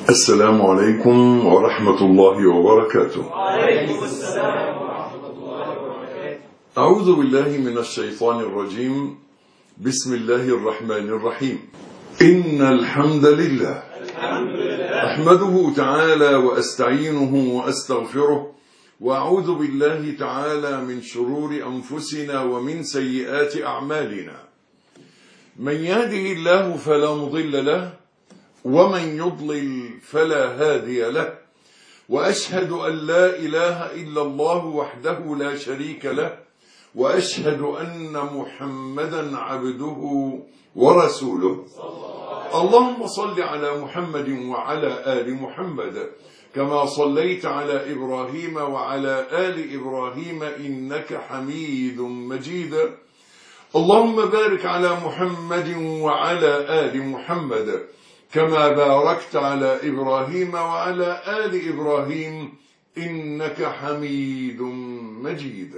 السلام عليكم ورحمة الله وبركاته. وعليكم السلام ورحمة الله وبركاته. أعوذ بالله من الشيطان الرجيم. بسم الله الرحمن الرحيم. إن الحمد لله أحمده تعالى وأستعينه وأستغفره، وأعوذ بالله تعالى من شرور أنفسنا ومن سيئات أعمالنا. من يهده الله فلا مضل له، ومن يضلل فلا هادي له، وأشهد أن لا إله إلا الله وحده لا شريك له، وأشهد أن محمدا عبده ورسوله. اللهم صل على محمد وعلى آل محمد كما صليت على إبراهيم وعلى آل إبراهيم إنك حميد مجيد. اللهم بارك على محمد وعلى آل محمد كما باركت على إبراهيم وعلى آل إبراهيم إنك حميد مجيد.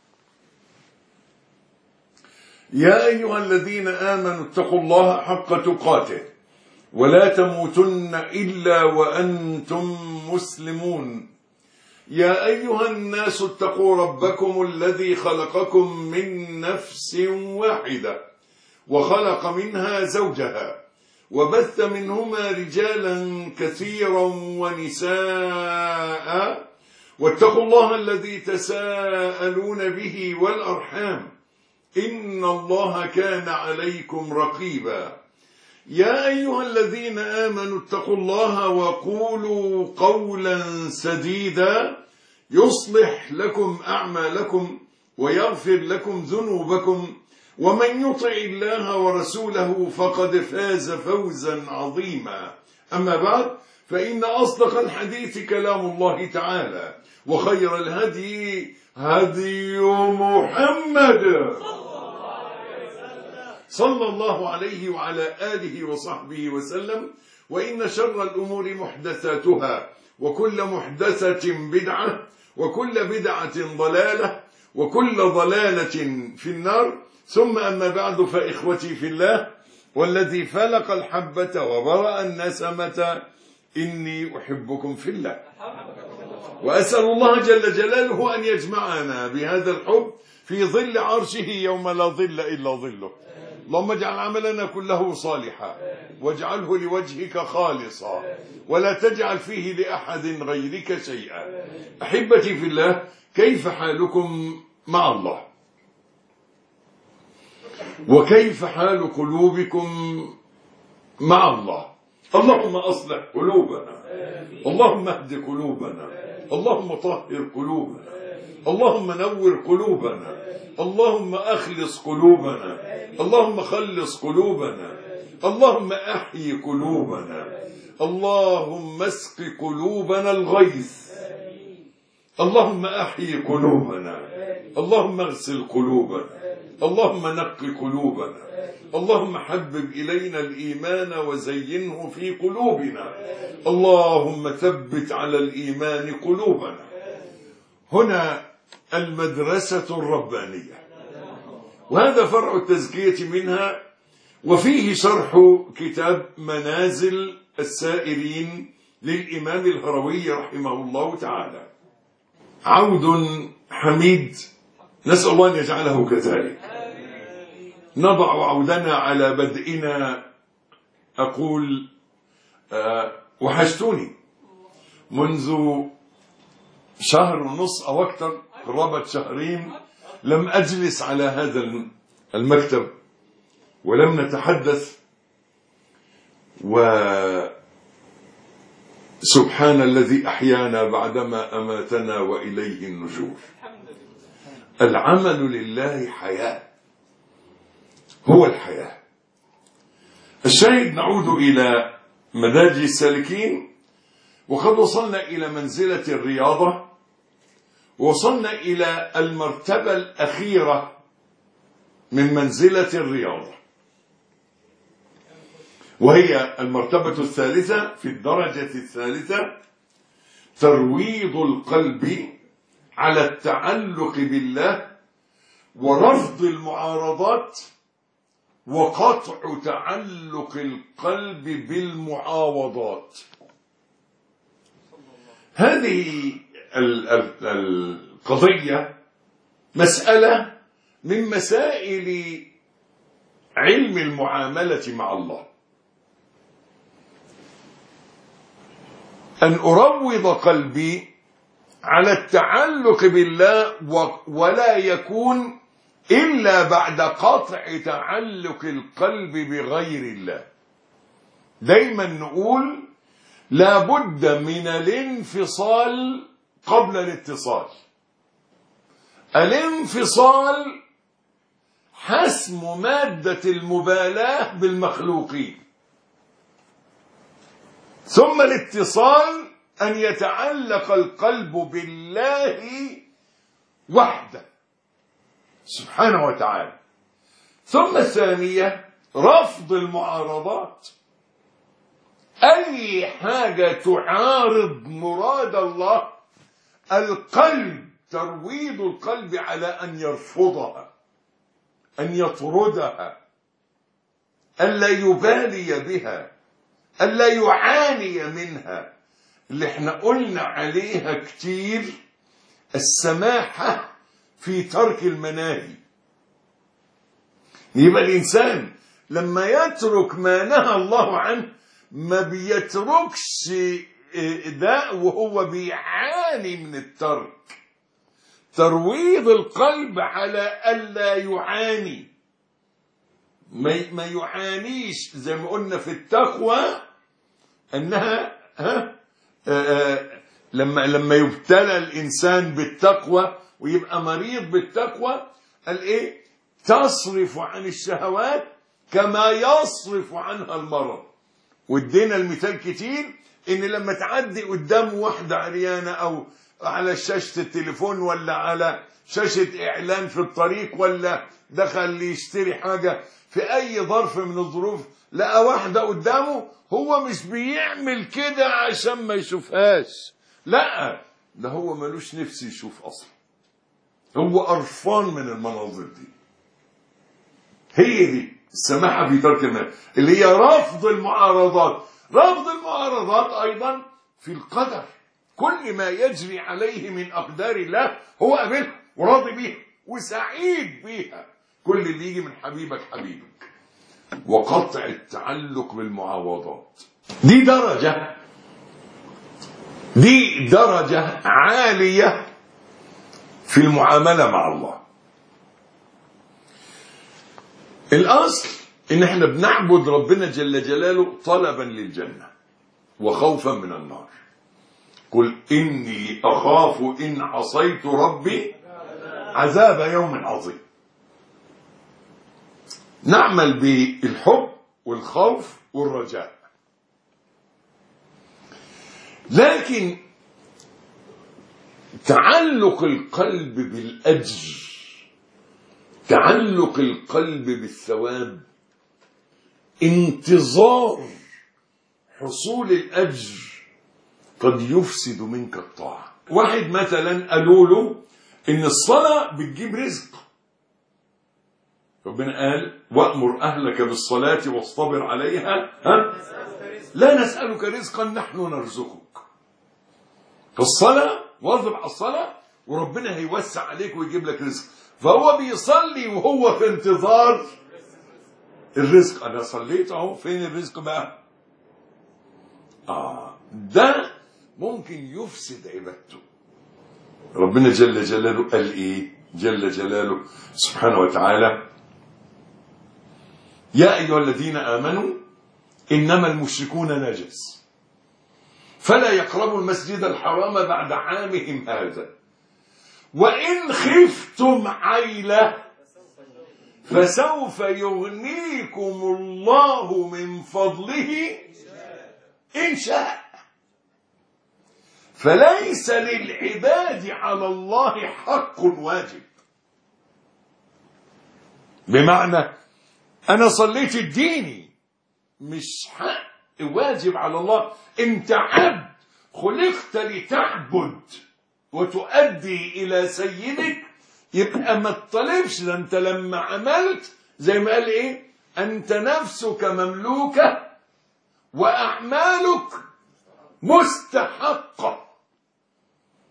يا أيها الذين آمنوا اتقوا الله حق تقاته ولا تموتن إلا وأنتم مسلمون. يا أيها الناس اتقوا ربكم الذي خلقكم من نفس واحدة وخلق منها زوجها وبث منهما رجالا كثيرا ونساء، واتقوا الله الذي تساءلون به والأرحام إن الله كان عليكم رقيبا. يا أيها الذين آمنوا اتقوا الله وقولوا قولا سديدا يصلح لكم أعمالكم ويغفر لكم ذنوبكم، ومن يطع الله ورسوله فقد فاز فوزا عظيما. أما بعد، فإن أصدق الحديث كلام الله تعالى، وخير الهدي هدي محمد صلى الله عليه وعلى آله وصحبه وسلم. وإن شر الأمور محدثاتها، وكل محدثة بدعة، وكل بدعة ضلالة، وكل ضلالة في النار. ثم أما بعد، فإخوتي في الله والذي فلق الحبة وبرأ النسمة إني أحبكم في الله، وأسأل الله جل جلاله أن يجمعنا بهذا الحب في ظل عرشه يوم لا ظل إلا ظله. اللهم اجعل عملنا كله صالحا، واجعله لوجهك خالصا، ولا تجعل فيه لأحد غيرك شيئا. أحبتي في الله، كيف حالكم مع الله؟ وكيف حال قلوبكم مع الله؟ اللهم أصلح قلوبنا، اللهم اهد قلوبنا، اللهم طهر قلوبنا، اللهم نور قلوبنا، اللهم أخلص قلوبنا، اللهم خلص قلوبنا، اللهم أحيي قلوبنا، اللهم اسق قلوبنا الغيث، اللهم أحيي قلوبنا، اللهم اغسل قلوبنا، اللهم نق قلوبنا، اللهم حبب إلينا الإيمان وزينه في قلوبنا، اللهم ثبت على الإيمان قلوبنا. هنا المدرسة الربانية، وهذا فرع التزكية منها، وفيه شرح كتاب منازل السائرين للإمام الهروي رحمه الله تعالى. عود حميد، نسأل الله أن يجعله كذلك. نضع عودنا على بدئنا. أقول وحشتوني منذ شهر ونص أو أكثر، قرابة شهرين لم أجلس على هذا المكتب ولم نتحدث، وسبحان الذي أحيانا بعدما أماتنا وإليه النشور. العمل لله حياة، هو الحياة. الشاهد، نعود إلى مدارج السالكين، وقد وصلنا إلى منزلة الرياضة، وصلنا إلى المرتبة الأخيرة من منزلة الرياضة، وهي المرتبة الثالثة في الدرجة الثالثة، ترويض القلب على التعلق بالله ورفض المعارضات وقطع تعلق القلب بالمعاوضات. هذه القضية مسألة من مسائل علم المعاملة مع الله، أن أروض قلبي على التعلق بالله ولا يكون إلا بعد قطع تعلق القلب بغير الله. دايما نقول لا بد من الانفصال قبل الاتصال. الانفصال حسم مادة المبالاة بالمخلوقين، ثم الاتصال أن يتعلق القلب بالله وحده سبحانه وتعالى. ثم الثانية رفض المعارضات، أي حاجة تعارض مراد الله القلب ترويض القلب على أن يرفضها، أن يطردها، ألا يبالي بها، ألا يعاني منها، اللي احنا قلنا عليها كتير السماحة في ترك المناهي. يبقى الإنسان لما يترك ما نهى الله عنه ما بيتركش ده وهو بيعاني من الترك. ترويض القلب على ألا يعاني، ما يعانيش، زي ما قلنا في التقوى أنها لما يبتلى الإنسان بالتقوى ويبقى مريض بالتقوى قال إيه؟ تصرف عن الشهوات كما يصرف عنها المرض. وادينا المثال كتير إن لما تعدي قدام واحدة عريانة أو على شاشة التليفون ولا على شاشة إعلان في الطريق ولا دخل يشتري حاجة في أي ظرف من الظروف لقى واحدة قدامه، هو مش بيعمل كده عشان ما يشوفهاش، لا ده هو ملوش نفس يشوف أصلا، هو قرفان من المناظر دي. هي دي السماحة في ترك المال اللي هي رفض المعارضات. رفض المعارضات أيضا في القدر، كل ما يجري عليه من أقدار الله هو قابلها وراضي بيها وسعيد بيها، كل اللي يجي من حبيبك حبيبك. وقطع التعلق بالمعاوضات دي درجة عالية في المعاملة مع الله. الأصل إن احنا بنعبد ربنا جل جلاله طلبا للجنة وخوفا من النار. قل إني أخاف إن عصيت ربي عذاب يوم عظيم. نعمل بالحب والخوف والرجاء، لكن تعلق القلب بالأجر، تعلق القلب بالثواب، انتظار حصول الأجر قد يفسد منك الطاعة. واحد مثلا قالوا له إن الصلاة بتجيب رزق، ربنا قال وأمر أهلك بالصلاة واصطبر عليها لا نسألك رزقا نحن نرزقك. فالصلاة واظب على الصلاة وربنا هيوسع عليك ويجيب لك رزق. فهو بيصلي وهو في انتظار الرزق. أنا صليت أهو، فين الرزق بقى؟ ده ممكن يفسد عبادته. ربنا جل جلاله قال إيه؟ جل جلاله سبحانه وتعالى يا أيها الذين آمنوا إنما المشركون نجس فلا يقربوا المسجد الحرام بعد عامهم هذا وإن خفتم عيلة فسوف يغنيكم الله من فضله إن شاء. فليس للعباد على الله حق واجب، بمعنى أنا صليت الديني مش حق واجب على الله. أنت عبد خلقت لتعبد وتؤدي إلى سيدك، يبقى ما تطلبش. ده أنت لما عملت زي ما قال إيه؟ أنت نفسك مملوكة وأعمالك مستحقة.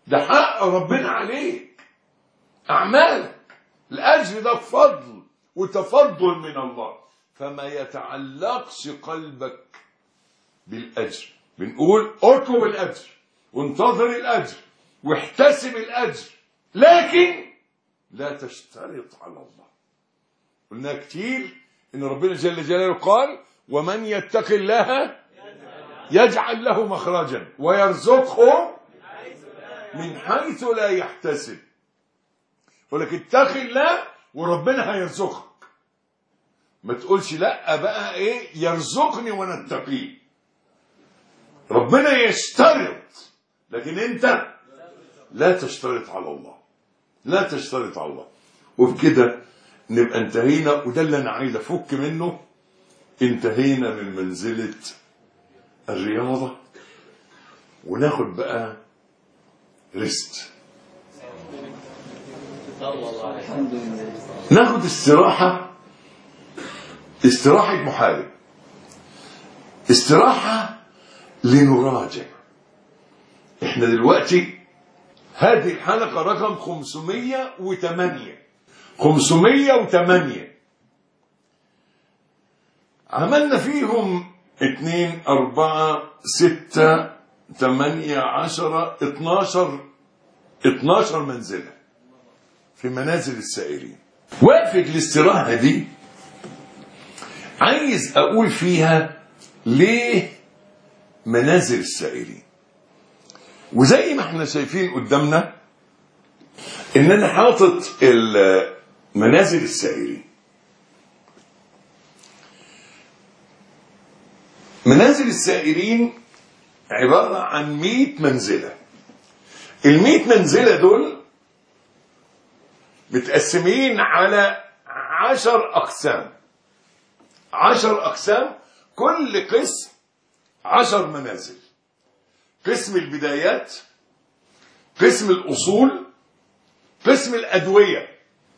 ده حق ربنا عليك، أعمالك، الأجر ده فضل وتفضل من الله، فما يتعلقش قلبك بالأجر. بنقول اطلب الأجر وانتظر الأجر واحتسب الأجر، لكن لا تشترط على الله. قلنا كتير إن ربنا جل جلاله قال ومن يتق الله يجعل له مخرجا ويرزقه من حيث لا يحتسب. ولكن اتق الله وربنا هيرزقك، ما تقولش لا بقى ايه يرزقني وانا اتقيه. ربنا يشترط، لكن انت لا تشترط على الله، لا تشترط على الله. وبكده نبقى انتهينا، وده اللي انا عايز افك منه. انتهينا من منزلة الرياضة، وناخد بقى ريست، ناخد استراحة محارب، استراحة لنراجع. احنا دلوقتي هذه الحلقة رقم 508 عملنا فيهم 2 4 6 8 10 12 منزلة في منازل السائرين. وقفة الاستراحة دي عايز أقول فيها ليه منازل السائرين. وزي ما احنا شايفين قدامنا ان انا حاطط منازل السائرين. منازل السائرين عبارة عن 100 منزلة. 100 منزلة دول متقسمين على 10 أقسام، 10 أقسام، كل قسم 10 منازل. قسم البدايات، قسم الأصول، قسم الأدوية،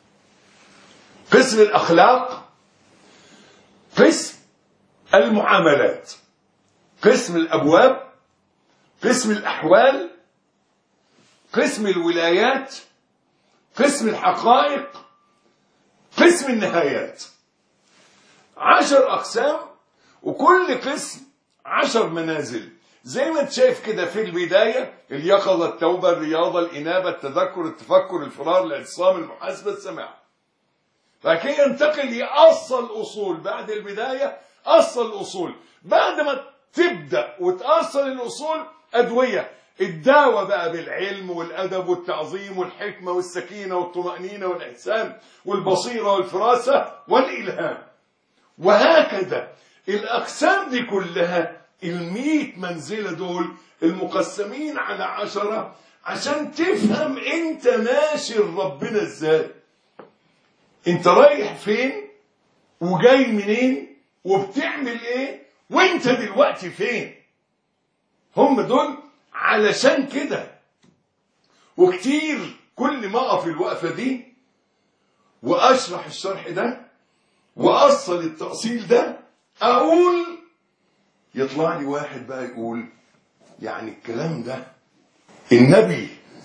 قسم الأخلاق، قسم المعاملات، قسم الأبواب، قسم الأحوال، قسم الولايات، قسم الحقائق، قسم النهايات. 10 أقسام، وكل قسم 10 منازل. زي ما انت شايف كده، في البداية اليقظة، التوبة، الرياضة، الإنابة، التذكر، التفكر، الفرار، الاعتصام، المحاسبة، السماع. فكي ينتقل لأصل الأصول بعد البداية. أصل الأصول بعد ما تبدأ وتأصل الأصول أدوية، الدعوة بقى بالعلم والأدب والتعظيم والحكمة والسكينة والطمأنينة والإحسان والبصيرة والفراسة والإلهام. وهكذا الأقسام دي كلها، 100 منزلة دول المقسمين على 10، عشان تفهم انت ماشي لربنا ازاي، انت رايح فين وجاي منين وبتعمل ايه وانت دلوقتي فين. هم دول علشان كده. وكتير كل ما اقف الوقفة دي واشرح الشرح ده واصل التأصيل ده، اقول يطلع لي واحد بقى يقول يعني الكلام ده النبي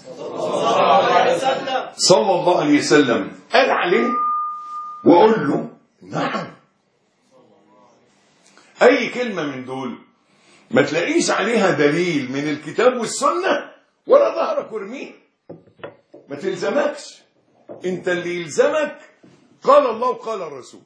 صلى الله عليه وسلم قال عليه؟ واقول له نعم. اي كلمة من دول ما تلاقيش عليها دليل من الكتاب والسنة ولا ظهرك ورميه، ما تلزمكش. انت اللي يلزمك قال الله وقال الرسول.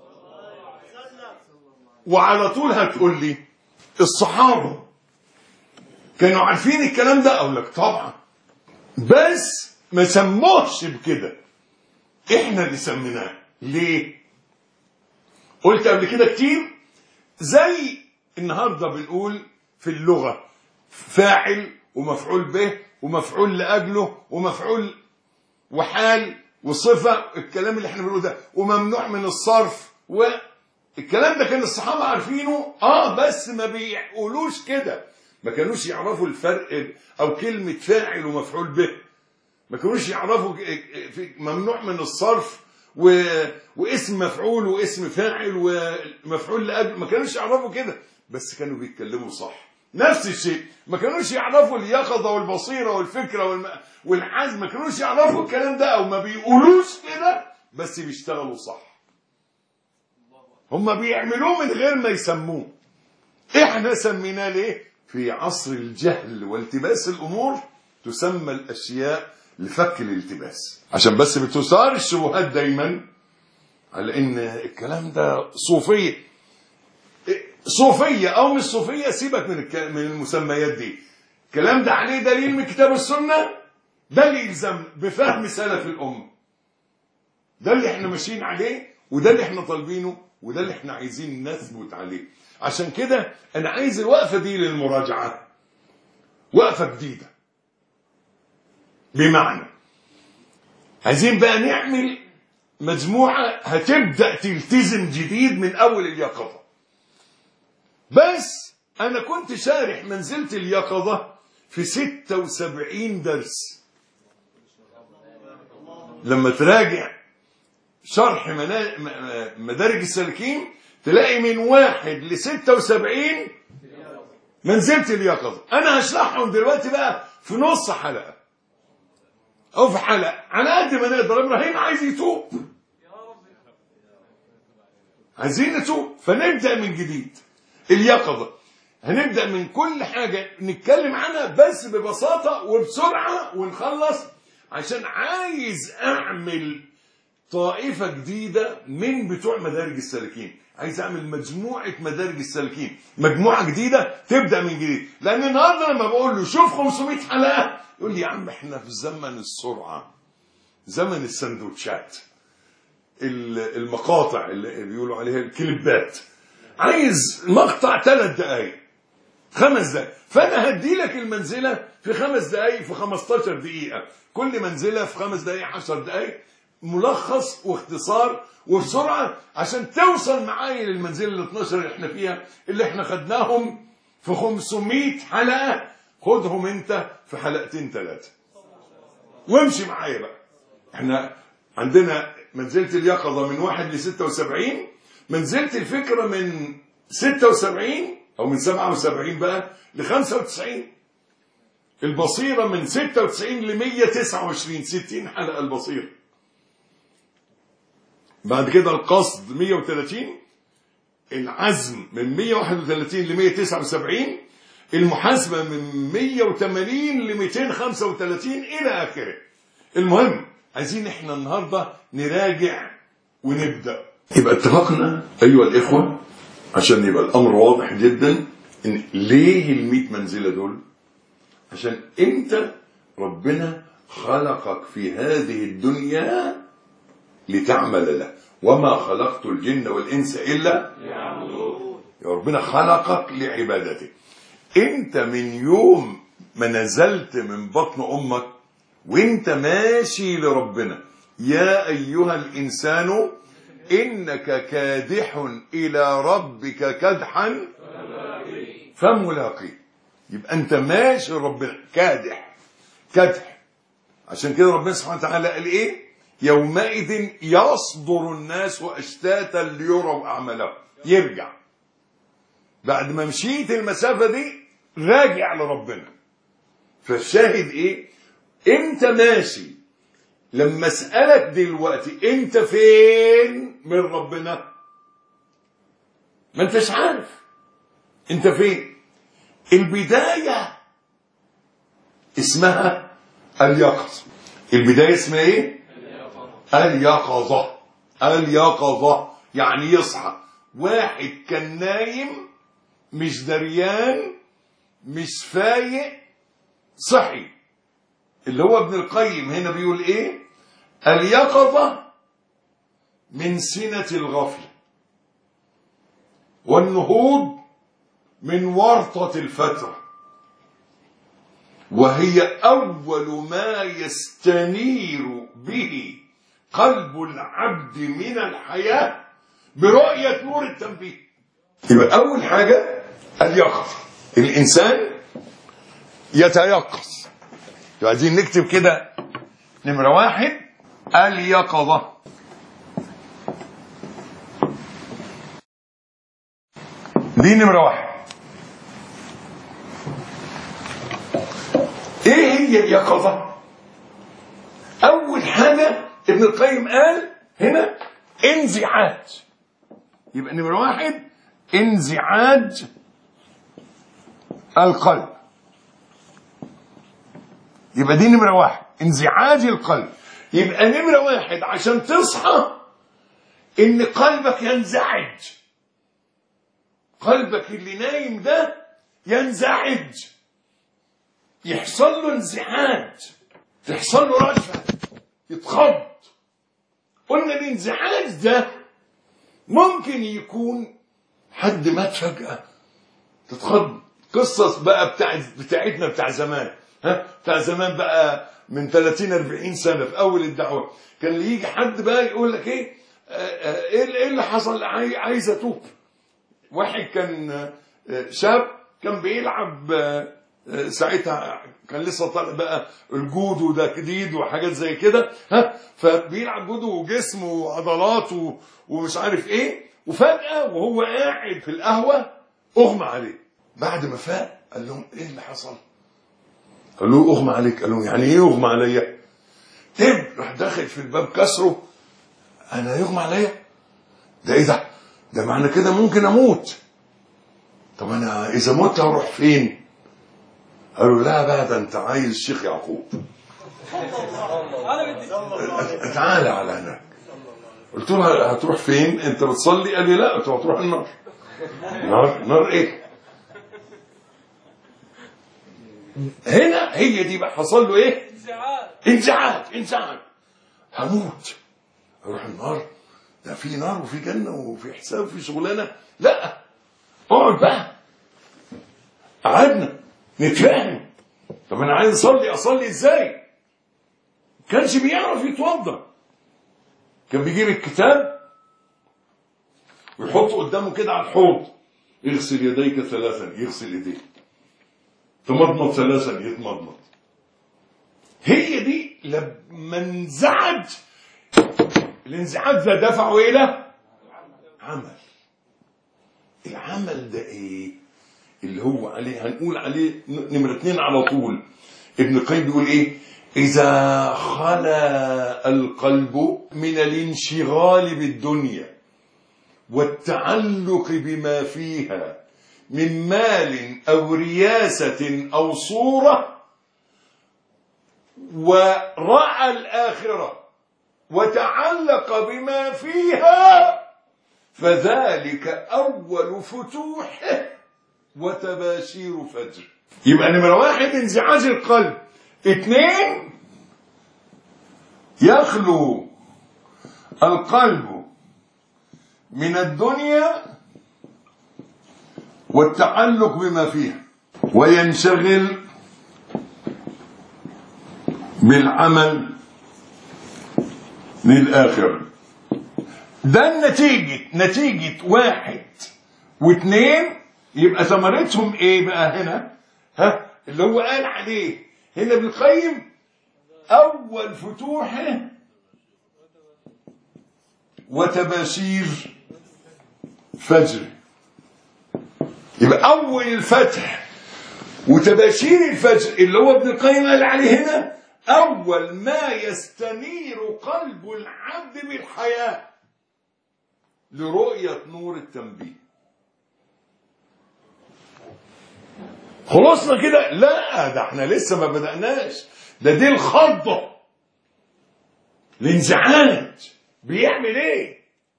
وعلى طول هتقول لي الصحابة كانوا عارفين الكلام ده؟ اقول لك طبعا، بس ما سموهش بكده، احنا اللي سميناه. ليه؟ قلت قبل كده كتير، زي النهارده بنقول في اللغة فاعل ومفعول به ومفعول لأجله ومفعول وحال وصفة، الكلام اللي احنا بنقوله ده، وممنوع من الصرف، والكلام ده كان الصحابة عارفينه. بس ما بيقولوش كده، ما كانوش يعرفوا الفرق، او كلمة فاعل ومفعول به ما كانوش يعرفوا ممنوع من الصرف واسم مفعول واسم فاعل ومفعول لأجل، ما كانوش يعرفوا كده، بس كانوا بيتكلموا صح. نفس الشيء. ما كانوش يعرفوا اليقظة والبصيرة والفكرة والعزم، ما كانوش يعرفوا الكلام ده، او ما بيقولوش كده، بس بيشتغلوا صح. هم بيعملوه من غير ما يسموه. احنا سميناه ليه؟ في عصر الجهل والتباس الامور تسمى الاشياء لفك الالتباس، عشان بس بتثار الشبهات دايما على ان الكلام ده صوفية او مش صوفية. سيبك من المسميات دي. الكلام ده عليه دليل من كتاب السنة، ده اللي يلزم بفهم سلف الأمة، ده اللي احنا ماشيين عليه، وده اللي احنا طالبينه، وده اللي احنا عايزين نثبت عليه. عشان كده انا عايز الوقفة دي للمراجعة، وقفة جديدة. بمعنى عايزين بقى نعمل مجموعة هتبدأ تلتزم جديد من أول اليقظة. بس أنا كنت شارح منزلة اليقظة في 76 درس. لما تراجع شرح مدارج السالكين تلاقي من 1 ل 76 منزلة اليقظة. أنا هشرحهم دلوقتي بقى في نص حلقة أو في حلقة على قد ما نقدر. إبراهيم عايز يتوب، عايزين نتوب، فنبدأ من جديد. اليقظة هنبدأ من كل حاجة نتكلم عنها بس ببساطة وبسرعة ونخلص، عشان عايز أعمل طائفة جديدة من بتوع مدارج السالكين. عايز أعمل مجموعة مدارج السالكين، مجموعة جديدة تبدأ من جديد. لأن النهاردة لما بقول له شوف 500 حلقة يقول لي يا عم احنا في زمن السرعة، زمن السندوتشات، المقاطع اللي بيقولوا عليها الكليبات. عايز مقطع 3 دقايق 5 دقايق، فأنا هدي لك المنزلة في 5 دقايق، في 15 دقيقة، كل منزلة في 5 دقايق 10 دقايق، ملخص واختصار وبسرعة، عشان توصل معايا للمنزلة ال 12 اللي احنا فيها، اللي احنا خدناهم في 500 حلقة. خدهم انت في 2 3 وامشي معايا بقى. احنا عندنا منزلة اليقظة من 1 ل 76، منزلة الفكرة من 76 او من 77 بقى ل 95، البصيرة من 96 ل 129، 60 حلقة البصيرة. بعد كده القصد 130، العزم من 131 ل 179، المحاسبة من 180 ل 235 إلى آخره. المهم عايزين احنا النهاردة نراجع ونبدأ. يبقى اتفقنا أيها الإخوة، عشان يبقى الأمر واضح جدا، إن ليه 100 منزلة دول؟ عشان أنت ربنا خلقك في هذه الدنيا لتعمل له، وما خلقت الجن والإنس إلا ليعبدون. يا ربنا خلقك لعبادته. أنت من يوم ما نزلت من بطن أمك وأنت ماشي لربنا، يا أيها الإنسان إنك كادح إلى ربك كدحا فملاقيه. يبقى أنت ماشي لربنا كادح كدح. عشان كده ربنا سبحانه وتعالى قال إيه؟ يومئذ يصدر الناس أشتاتا ليروا أعمالهم. يرجع بعد ما مشيت المسافة دي، راجع لربنا. فالشاهد إيه؟ أنت ماشي. لما أسألك دلوقتي أنت فين من ربنا، ما أنتش عارف أنت فين. البداية اسمها اليقظة. البداية اسمها إيه؟ اليقظة. اليقظة يعني يصحى. واحد كان نايم مش دريان مش فايق صحي. اللي هو ابن القيم هنا بيقول ايه؟ اليقظة من سنة الغفلة، والنهوض من ورطة الفترة، وهي أول ما يستنير به قلب العبد من الحياة برؤية نور التنبيه. يبقى أول حاجة اليقظة، الإنسان يتيقظ. عايزين نكتب كده نمرة 1 اليقظة. دي نمرة 1. هي اليقظة. أول حاجة ابن القيم قال هنا انزعاج. يبقى نمرة 1 انزعاج القلب. يبقى دي نمرة 1 انزعاج القلب. يبقى نمرة 1 عشان تصحى ان قلبك ينزعج. قلبك اللي نايم ده ينزعج، يحصل له انزعاج، تحصل له رجفة، يتخض. قلنا الانزعاج ده ممكن يكون حد مات فجأة تتخض. قصص بقى بتاعتنا بتاع زمان، بتاع زمان بقى من 30-40 سنة في أول الدعوة، كان اللي يجي حد بقى يقول لك ايه اللي حصل، عايز اتوب. واحد كان شاب كان بيلعب ساعتها، كان لسه طالع بقى الجودو ده جديد وحاجات زي كده، فبيلعب جودو وجسمه وعضلاته ومش عارف ايه، وفجأة وهو قاعد في القهوة اغمى عليه. بعد ما فاق قال لهم ايه اللي حصل؟ قالوا له اغمى عليك. قال لهم يعني ايه اغمى عليا؟ راح داخل في الباب كسره. انا يغمى عليا؟ ده ايه ده؟ ده معنى كده ممكن اموت. طب انا اذا مت هروح فين؟ قالوا لا بقى ده انت عايز الشيخ يعقوب، تعالى على هناك. قلت له هتروح فين؟ انت بتصلي؟ قال لي لا. قلت له هتروح النار. نار ايه؟ هنا هي دي بقى حصل له ايه؟ انزعاج. هموت، اروح النار؟ ده في نار وفي جنه وفي حساب وفي شغلانه. لا، اقعد بقى. قعدنا نتفاهم. طب انا عايز اصلي ازاي؟ كانش بيعرف يتوضا. كان بيجيب الكتاب ويحطه قدامه كده على الحوض، يغسل يديك 3، يغسل يديه، تمضمض 3، يتمضمض. هي دي لما انزعج، الانزعاج ده دفعه الى عمل. العمل ده ايه اللي هو عليه؟ هنقول عليه نمرة 2 على طول. ابن القيم بيقول ايه؟ اذا خلا القلب من الانشغال بالدنيا والتعلق بما فيها من مال او رياسة او صورة، ورأى الآخرة وتعلق بما فيها، فذلك أول فتوحه وتباشير فجر. يبقى نمرة 1 انزعاج القلب. 2 يخلو القلب من الدنيا والتعلق بما فيها وينشغل بالعمل للآخرة. ده نتيجة 1 و2. يبقى ثمرتهم ايه بقى هنا؟ اللي هو قال عليه هنا ابن القيم اول فتوحه وتباشير فجر. يبقى اول الفتح وتباشير الفجر اللي هو ابن القيم قال عليه هنا اول ما يستنير قلب العبد بالحياة لرؤية نور التنبيه. خلصنا كده؟ لا، ده احنا لسه ما بدأناش. دي الخضة، الانزعاج. بيعمل ايه؟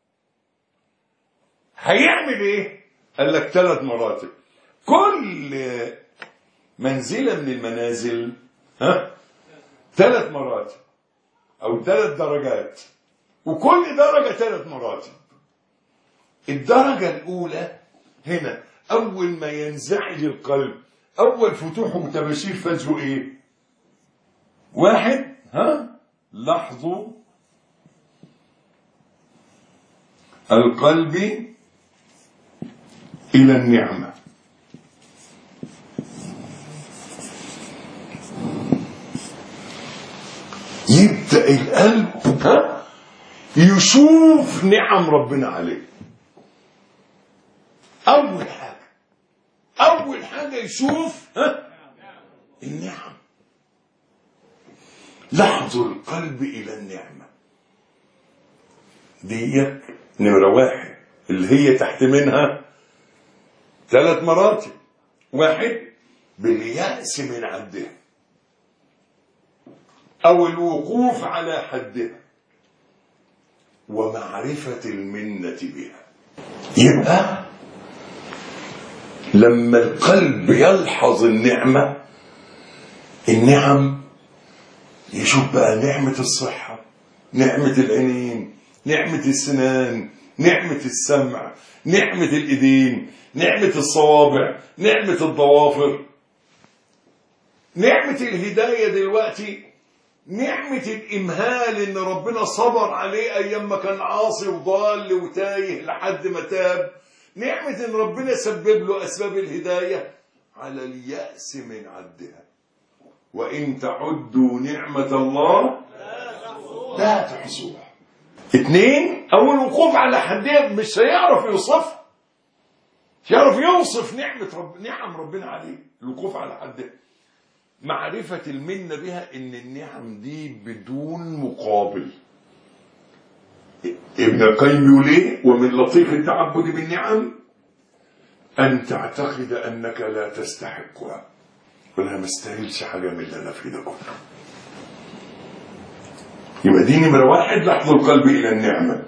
هيعمل ايه؟ قال لك 3 مراتب. كل منزلة من المنازل 3 مراتب او 3 درجات، وكل درجة 3 مراتب. الدرجة الاولى هنا اول ما ينزعج القلب، اول فتوح وتباشير فجره ايه؟ 1 لحظوا القلب الى النعمة. يبدأ القلب يشوف نعم ربنا عليه. أول حاجة يشوف النعم. لحظ القلب إلى النعمة دي نمرة 1 اللي هي تحت منها 3 مراتب. 1 باليأس من عدها أو الوقوف على حدها ومعرفة المنة بها. يبقى لما القلب يلحظ النعم يشوف بقى نعمة الصحة، نعمة العينين، نعمة السنان، نعمة السمع، نعمة الإيدين، نعمة الصوابع، نعمة الضوافر، نعمة الهداية دلوقتي، نعمة الإمهال إن ربنا صبر عليه أيام ما كان عاصي وضال وتايه لحد ما تاب، نعمة إن ربنا سبب له أسباب الهداية، على اليأس من عدها. وإن تعدوا نعمة الله لا تحصوها. 2 أول الوقوف على حدها، مش هيعرف يوصفها، مش هيعرف يوصف نعم ربنا عليه. الوقوف على حدها، معرفة المنة بها، إن النعم دي بدون مقابل. ابن القيم يقول ايه؟ ومن لطيف التعبد بالنعم أن تعتقد أنك لا تستحقها، ولا مستاهلش حاجة من اللي أنا فيه ده كله. يبقى دي نمرة 1 لحظ القلب إلى النعمة.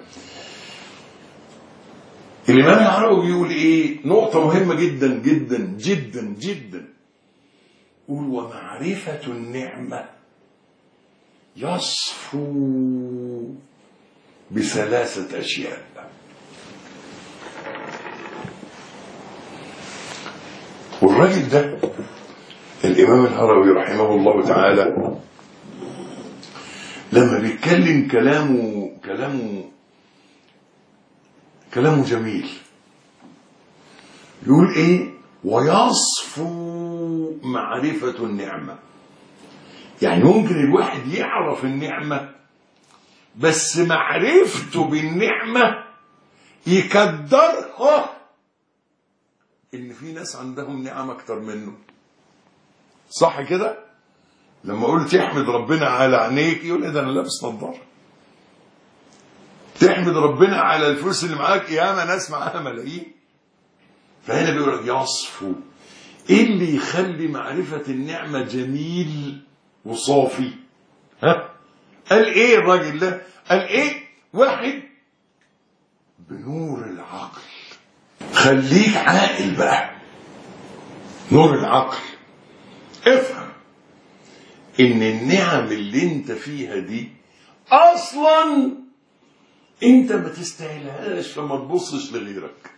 الإمام العربي بيقول إيه؟ نقطة مهمة جدا جدا جدا جدا. يقول ومعرفة النعمة يصفو ب3 أشياء. والراجل ده الإمام الهروي رحمه الله تعالى لما بيتكلم كلامه جميل. يقول ايه؟ ويصفو معرفة النعمة. يعني ممكن الواحد يعرف النعمة بس معرفته بالنعمة يكدرها ان في ناس عندهم نعم اكتر منه. صح كده؟ لما قلت تحمد ربنا على عينيك يقول ايه ده انا لابس نظاره. تحمد ربنا على الفلوس اللي معاك، ياما ناس معاها ملايين. فهنا بيقول يصفو. ايه اللي يخلي معرفة النعمة جميل وصافي؟ قال ايه الراجل ده؟ قال ايه؟ 1 بنور العقل. خليك عاقل بقى. نور العقل. افهم ان النعم اللي انت فيها دي اصلا انت ما تستاهلهاش، فما تبصش لغيرك،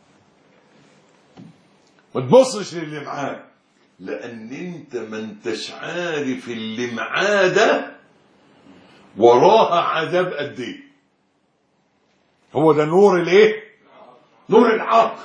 ما تبصش للي معاك، لان انت ما انتش عارف اللي معاه ده وراها عذاب قد ايه. هو ده نور الايه؟ نور العقل.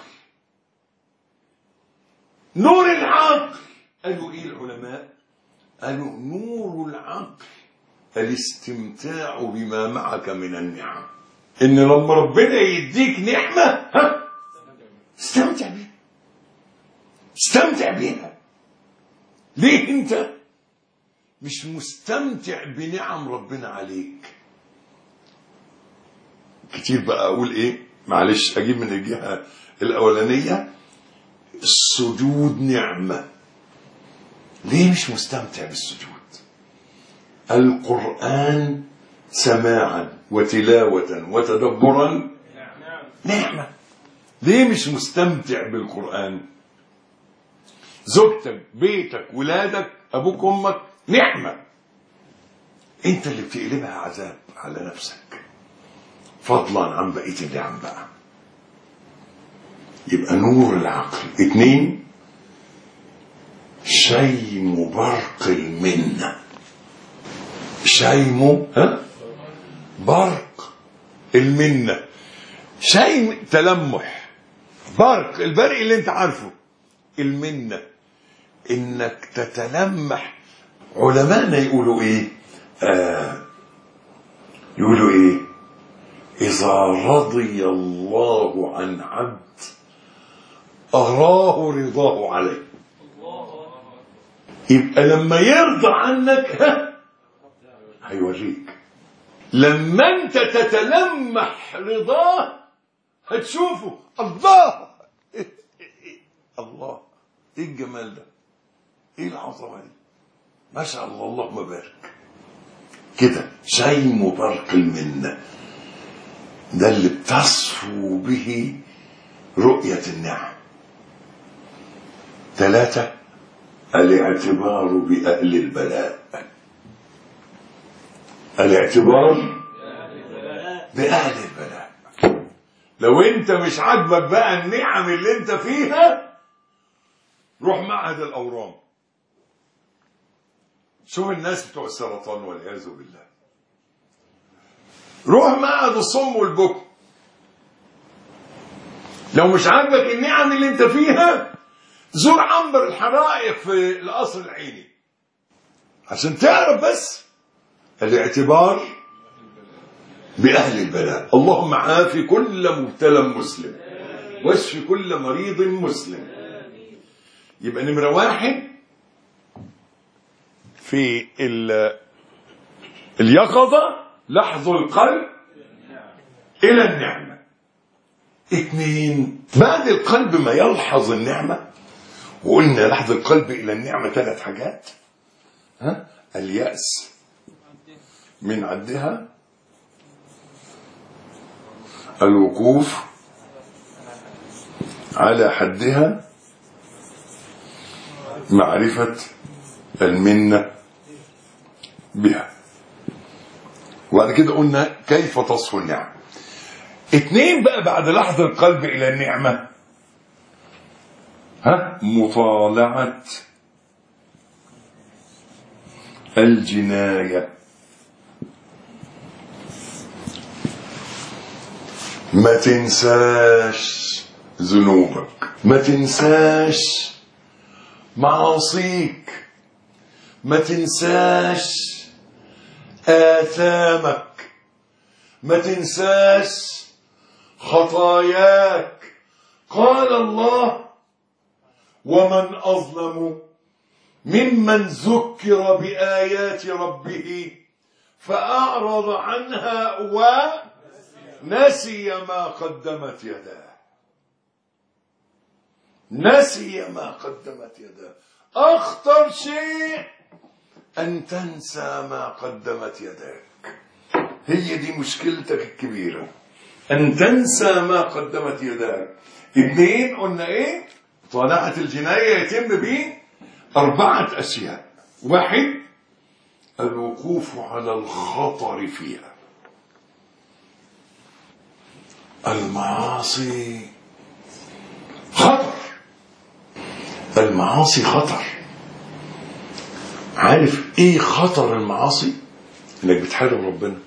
نور العقل. قالوا ايه العلماء؟ قالوا نور العقل الاستمتاع بما معك من النعم. ان لما ربنا يديك نعمة استمتع بيها. استمتع بيها. ليه انت مش مستمتع بنعم ربنا عليك؟ كتير بقى اقول ايه، معلش اجيب من الجهة الاولانية، السجود نعمة. ليه مش مستمتع بالسجود؟ القرآن سماعا وتلاوة وتدبرا نعمة. ليه مش مستمتع بالقرآن؟ زوجتك، بيتك، ولادك، أبوك، أمك نعمة. انت اللي بتقلبها عذاب على نفسك، فضلا عن بقية النعم بقى. يبقى نور العقل. 2 شيم برق المنة. شيم برق المنة. شيم تلمح، برق البرق اللي انت عارفه. المنة انك تتلمح. علماءنا يقولوا ايه؟ يقولوا ايه؟ اذا رضي الله عن عبد أراه رضاه عليه. يبقى لما يرضى عنك هيوريك. لما انت تتلمح رضاه هتشوفه. الله الله، ايه الجمال ده، ايه العظمه دي، ما شاء الله، اللهم بارك. كده شيم برق المنه، ده اللي بتصفو به رؤيه النعم. 3 الاعتبار بأهل البلاء. الاعتبار بأهل البلاء. لو انت مش عاجبك بقى النعم اللي انت فيها، روح معهد الأورام. شوف الناس بتوع السرطان والعياذ بالله، روح معهد الصم والبكم. لو مش عاجبك النعم اللي انت فيها، زور عنبر الحرائق في القصر العيني عشان تعرف بس الاعتبار بأهل البلاء. اللهم عافي كل مبتلى مسلم واشف كل مريض مسلم. يبقى نمرة 1 في اليقظة لحظ القلب إلى النعمة. 2 بعد القلب ما يلحظ النعمة، وقلنا لحظ القلب إلى النعمة 3 حاجات. اليأس من عدها، الوقوف على حدها، معرفة المنة بها. وبعد كده قلنا كيف تصفو النعم. 2 بقى بعد لحظ القلب إلى النعمة، مطالعة الجناية. ما تنساش ذنوبك، ما تنساش معاصيك، ما تنساش آثامك، ما تنساش خطاياك. قال الله: ومن أظلم ممن ذكر بآيات ربه فأعرض عنها ونسي ما قدمت يداه. نسي ما قدمت يداه. أخطر شيء أن تنسى ما قدمت يداك. هي دي مشكلتك الكبيرة، أن تنسى ما قدمت يداك. 2 قلنا إيه؟ طالعة الجناية يتم به 4 أشياء. 1 الوقوف على الخطر فيها. المعاصي خطر، المعاصي خطر. عارف ايه خطر المعاصي؟ انك بتحارب ربنا.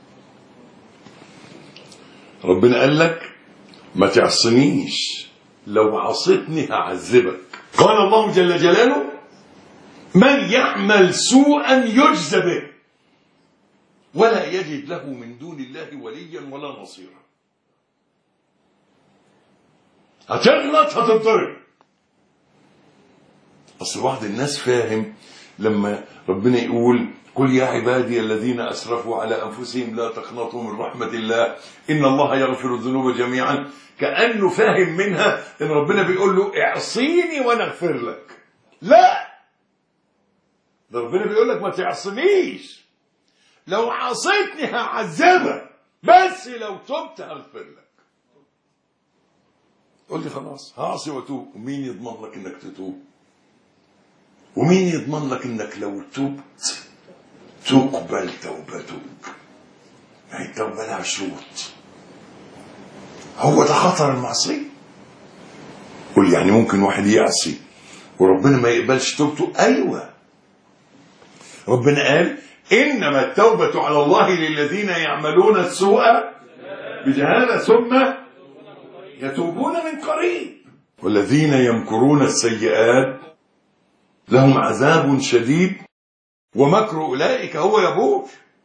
ربنا قال لك ما تعصنيش، لو عصيتني هعذبك. قال الله جل جلاله: من يعمل سوءا يجزى به ولا يجد له من دون الله وليا ولا نصيرا. هتغلط هتضرب. اصل بعض الناس فاهم لما ربنا يقول: قل يا عبادي الذين اسرفوا على انفسهم لا تقنطوا من رحمه الله ان الله يغفر الذنوب جميعا، كانه فاهم منها ان ربنا بيقول له اعصيني وانا اغفر لك. لا، ده ربنا بيقول لك ما تعصنيش، لو عصيتني هعذبك، بس لو تبت هغفر لك. قول لي خلاص هعصي واتوب، ومين يضمن لك انك تتوب؟ ومين يضمن لك انك لو تبت تقبل توبتك؟ يعني التوبه لها شروط. هو ده خطر المعصيه. قول يعني ممكن واحد يعصي وربنا ما يقبلش توبته؟ ايوه، ربنا قال: انما التوبه على الله للذين يعملون السوء بجهاله ثم يتوبون من قريب والذين يمكرون السيئات لهم عذاب شديد ومكر أولئك هو يبور.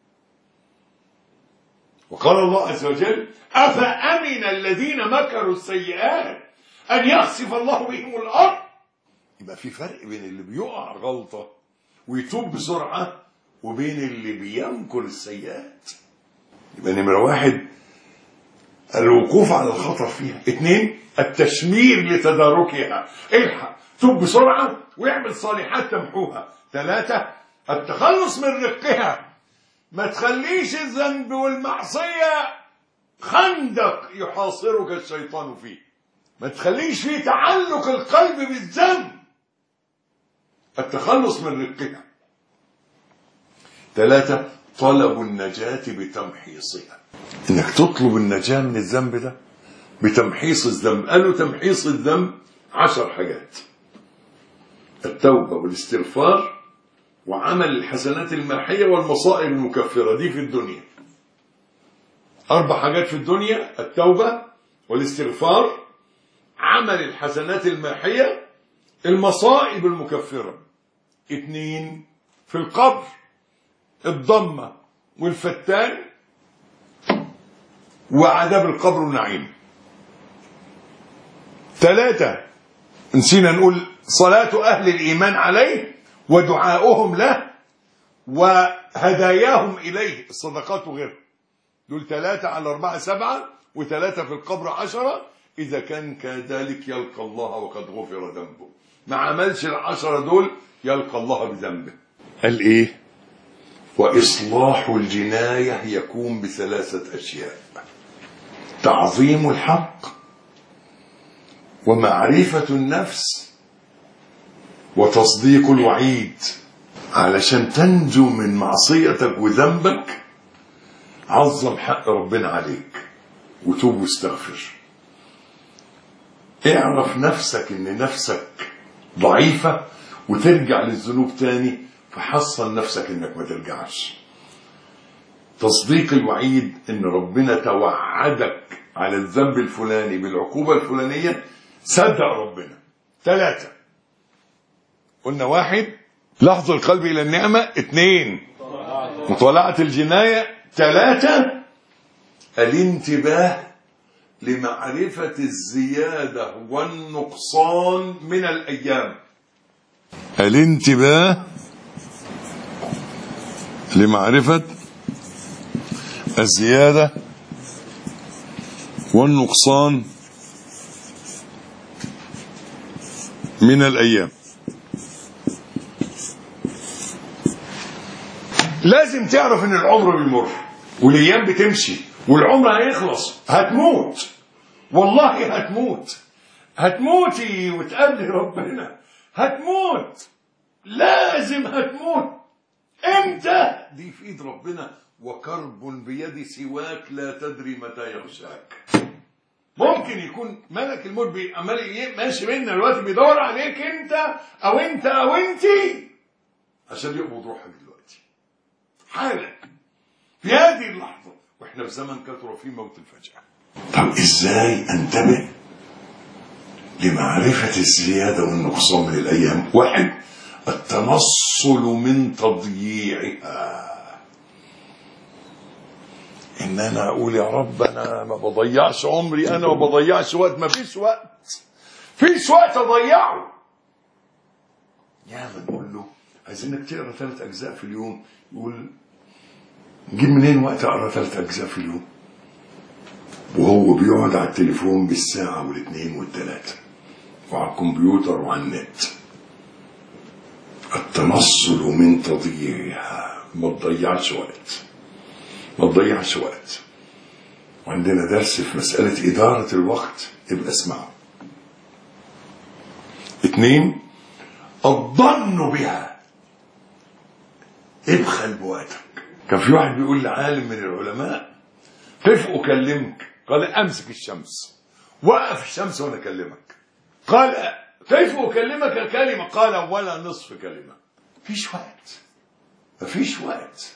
وقال الله عز وجل: أفأمن الذين مكروا السيئات أن يخسف الله بهم الأرض. يبقى في فرق بين اللي بيقع غلطة ويتوب بسرعة وبين اللي بيمكر السيئات. يبقى نمرة 1 الوقوف على الخطر فيها. 2 التشمير لتداركها، الحق تب بسرعة واعمل صالحات تمحوها. 3 التخلص من رقها، ما تخليش الذنب والمعصية خندق يحاصرك الشيطان فيه، ما تخليش فيه تعلق القلب بالذنب. التخلص من رقها. 3 طلب النجاة بتمحيصها، انك تطلب النجاة من الذنب ده بتمحيص الذنب. قالوا تمحيص الذنب 10 حاجات: التوبة والاستغفار وعمل الحسنات الماحية والمصائب المكفرة. دي في الدنيا 4 حاجات في الدنيا: التوبة والاستغفار، عمل الحسنات الماحية، المصائب المكفرة. 2 في القبر: الضمة والفتان وعذاب القبر ونعيم. 3 نسينا نقول: صلاة أهل الإيمان عليه ودعاؤهم له وهداياهم إليه، الصدقات وغيرها. دول 3 على 4 7، و3 في القبر 10. إذا كان كذلك يلقى الله وقد غفر ذنبه. ما عملش 10 دول يلقى الله بذنبه. قال إيه؟ وإصلاح الجناية يكون ب3 أشياء: تعظيم الحق ومعرفة النفس وتصديق الوعيد. علشان تنجو من معصيتك وذنبك عظم حق ربنا عليك وتوب واستغفر. اعرف نفسك ان نفسك ضعيفة وترجع للذنوب تاني، فحصن نفسك انك ما ترجعش. تصديق الوعيد، ان ربنا توعدك على الذنب الفلاني بالعقوبة الفلانية، صدق ربنا. 3 قلنا: 1 لحظ القلب الى النعمة. 2 مطالعة الجناية. 3 الانتباه لمعرفة الزيادة والنقصان من الأيام. الانتباه لمعرفة الزيادة والنقصان من الأيام. لازم تعرف ان العمر بيمر والايام بتمشي والعمر هيخلص. هتموت، والله هتموت، هتموتي وتقابلي ربنا، هتموت، لازم هتموت. امتى؟ دي في ايد ربنا. وكرب بيد سواك لا تدري متى يغشاك. ممكن يكون ملك الموت عمال ماشي بينا دلوقتي بيدور عليك انت او انت او انتي عشان يقبض روحك دلوقتي حالا في هذه اللحظة، واحنا في زمن كثر فيه موت الفجأة. طب ازاي انتبه لمعرفة الزيادة والنقصان من الايام؟ 1 التنصل من تضييعها، ان انا اقول يا رب انا ما بضيعش عمري، انا ما بضيعش وقت، ما فيش وقت، فيش وقت اضيعه. يلا نقول له عايزينك تقرا 3 أجزاء في اليوم. يقول نجيب منين وقت اقرا 3 أجزاء في اليوم؟ وهو بيقعد على التليفون بالساعة والاثنين والثلاثة وعلى الكمبيوتر وعلى النت. التنصل من تضييعها، ما تضيعش وقت، ما تضيعش وقت. وعندنا درس في مسألة إدارة الوقت، يبقى اسمعوا. 2 الظن بها، ابخل بوقتك. كان في واحد بيقول لعالم من العلماء: كيف أكلمك؟ قال: أمسك الشمس، وقف الشمس وأنا أكلمك. قال: كيف أكلمك كلمة؟ قال: ولا نصف كلمة. مفيش وقت، مفيش وقت.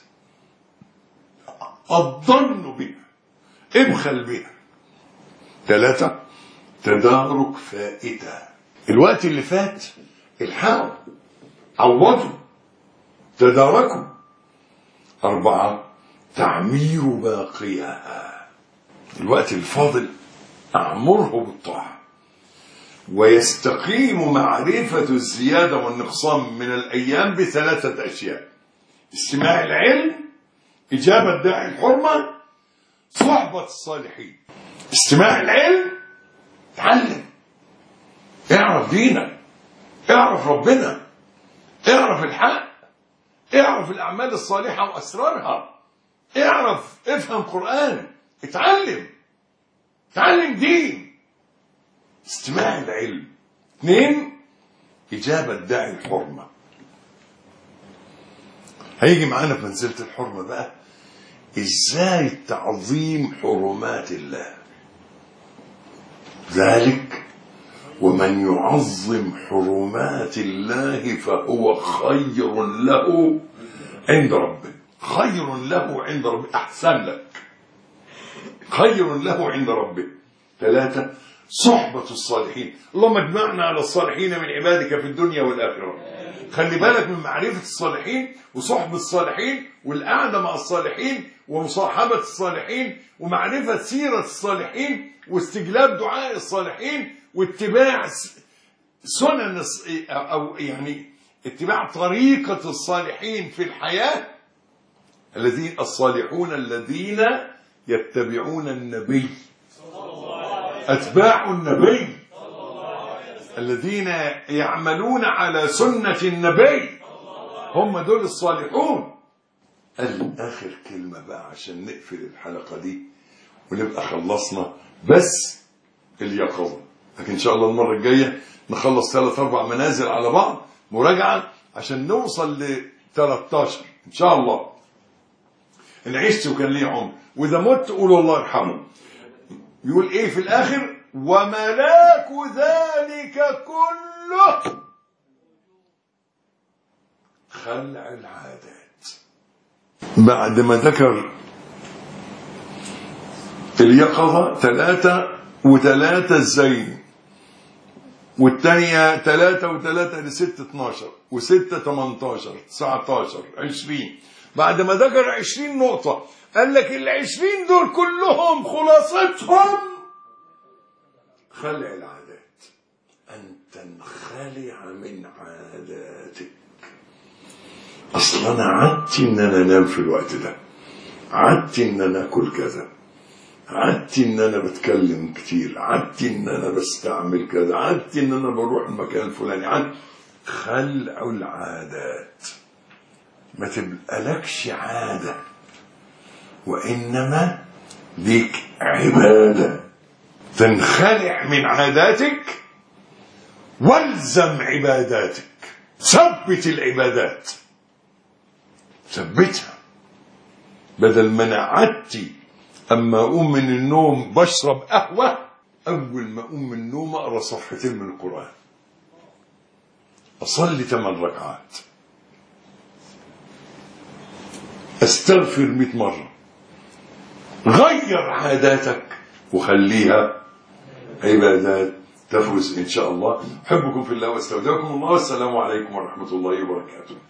الظن بها، ابخل بها. 3 تدارك فائتة، الوقت اللي فات الحقوا، عوضوا، تداركوا. 4 تعمير باقيها، الوقت الفاضل أعمره بالطاعة. ويستقيم معرفة الزيادة والنقصان من الأيام ب3 أشياء: استماع العلم، إجابة داعي الحرمة، صحبة الصالحين. استماع العلم، تعلم، اعرف دينك، اعرف ربنا، اعرف الحق، اعرف الأعمال الصالحة وأسرارها، افهم قرآن، اتعلم دين. استماع العلم. 2 إجابة داعي الحرمة. هيجي معانا في منزلة الحرمة بقى إزاي تعظيم حرمات الله. ذلك ومن يعظم حرمات الله فهو خير له عند ربه. خير له عند ربه، أحسن لك، خير له عند ربه. 3 صحبة الصالحين. اللهم اجمعنا على الصالحين من عبادك في الدنيا والآخرة. خلي بالك من معرفة الصالحين وصحبة الصالحين والقعدة مع الصالحين ومصاحبة الصالحين ومعرفة سيرة الصالحين واستجلاب دعاء الصالحين واتباع سنن أو يعني اتباع طريقة الصالحين في الحياة. الصالحون الذين يتبعون النبي، أتباع النبي، الذين يعملون على سنة النبي، هم دول الصالحون. آخر كلمة بقى عشان نقفل الحلقة دي ونبقى خلصنا بس اليقظة. لكن إن شاء الله المرة الجاية نخلص 3-4 منازل على بعض مراجعة عشان نوصل ل 13 إن شاء الله. إن عشت وكان لي عمر وإذا مت قولوا الله يرحمه. يقول إيه في الآخر؟ وملاك ذلك كله خلع العادات. بعد ما ذكر اليقظة 3 و3 الزين، والثانية 3 و3 ل6 12 و6 18 19 20. بعد ما ذكر 20 نقطة قال لك 20 دول كلهم خلاصتهم خلع العادات. أن تنخلع من عاداتك. أصلا أنا عدت إن أنا أنام في الوقت ده، عدت إن أنا أكل كذا، عدت إن أنا بتكلم كتير، عدت إن أنا بستعمل كذا، عدت إن أنا بروح المكان الفلاني. عدت. خلع العادات. ما تبقالكش عادة وإنما ليك عبادة. تنخلع من عاداتك والزم عباداتك. ثبت العبادات، ثبتها. بدل ما انا عدتي اما اقوم من النوم بشرب قهوة، اول ما اقوم من النوم اقرا صفحتين من القرآن، اصلي 8 ركعات، استغفر 100 مرة. غير عاداتك وخليها عبادات تفوز إن شاء الله. أحبكم في الله واستودعكم الله، والسلام عليكم ورحمة الله وبركاته.